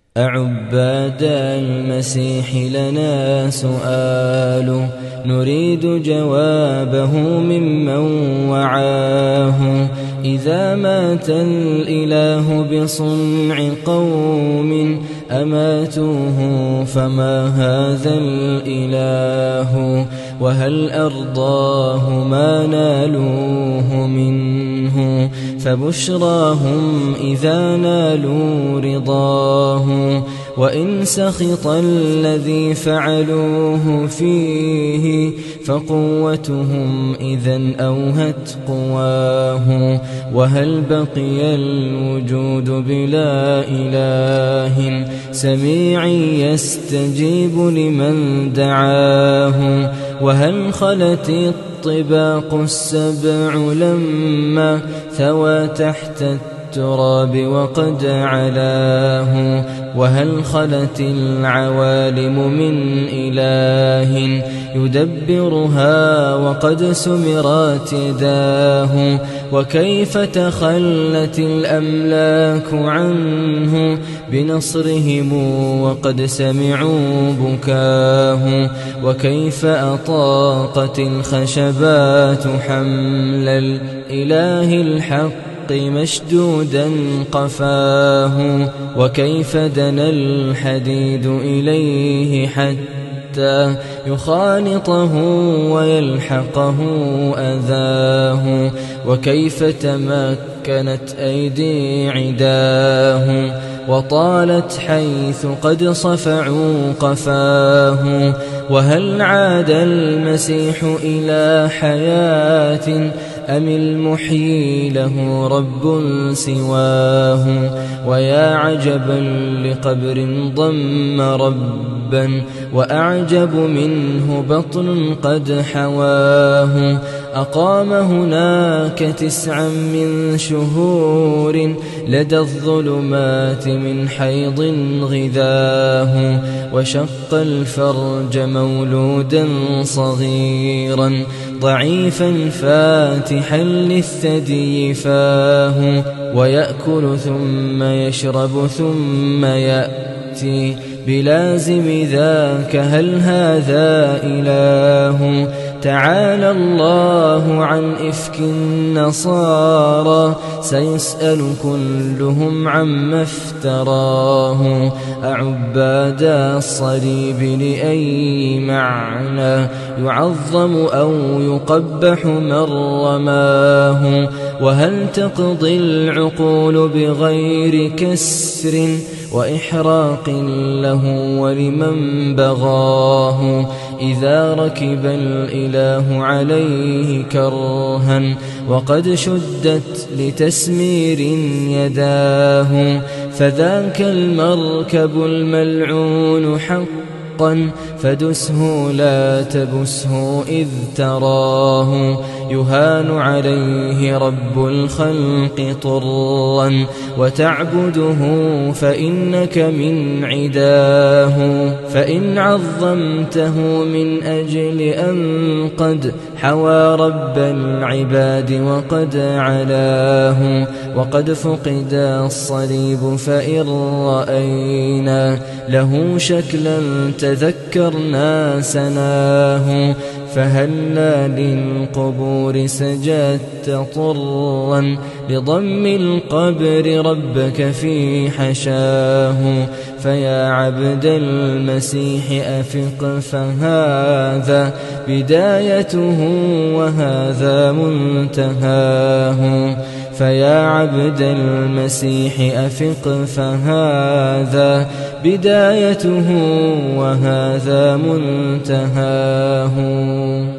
أعباد المسيح لنا سؤال نريد جوابه ممن وعاه. إذا مات الإله بصنع قوم أماتوه فما هذا الإله؟ وهل أرضاه ما نالوه منه؟ فبشراهم إذا نالوا رضاه. وإن سخط الذي فعلوه فيه فقوتهم إذن أوهت قواه. وهل بقي الوجود بلا إله سميع يستجيب لمن دعاه؟ وهل خلت الطباق السبع لما ثوى تحت التراب وقد علاه؟ وهل خلت العوالم من إله يدبرها وقد سمرت يداه؟ وكيف تخلت الأملاك عنه بنصرهم وقد سمعوا بكاه؟ وكيف أطاقت الخشبات حمل الإله الحق مشدودا قفاه؟ وكيف دنا الحديد إليه حتى يخالطه ويلحقه أذاه؟ وكيف تمكنت أيدي عداه وطالت حيث قد صفعوا قفاه؟ وهل عاد المسيح إلى حياة أم المحيي له رب سواه؟ ويا عجبا لقبر ضم ربا وأعجب منه بطن قد حواه. أقام هناك 9 من شهور لدى الظلمات من حيض غذاه. وشق الفرج مولودا صغيرا ضعيفا فاتحا للثدي فاه. ويأكل ثم يشرب ثم يأتي بلازم ذاك هل هذا إله؟ تعالى الله عن إفك النصارى سيسأل كلهم عما افتراه. أعباد الصليب لأي معنى يعظم أو يقبح من رماه؟ وهل تقضي العقول بغير كسر وإحراق له ولمن بغاه؟ إذا ركب الإله عليه كرها وقد شدت لتسمير يداه فذاك المركب الملعون حقا فدسه لا تبسه إذ تراه. يهان عليه رب الخلق طرا وتعبده فإنك من عداه. فإن عظمته من أجل أن قد حوى رب العباد وقد علاه وقد فقد الصليب فإن رأينا له شكلا تذكرنا سناه. فهلا للقبور سجدت طرا بضم القبر ربك في حشاه. فيا عبد المسيح أفق فهذا بدايته وهذا منتهاه. فيا عبد المسيح أفق فهذا بدايته وهذا منتهاه.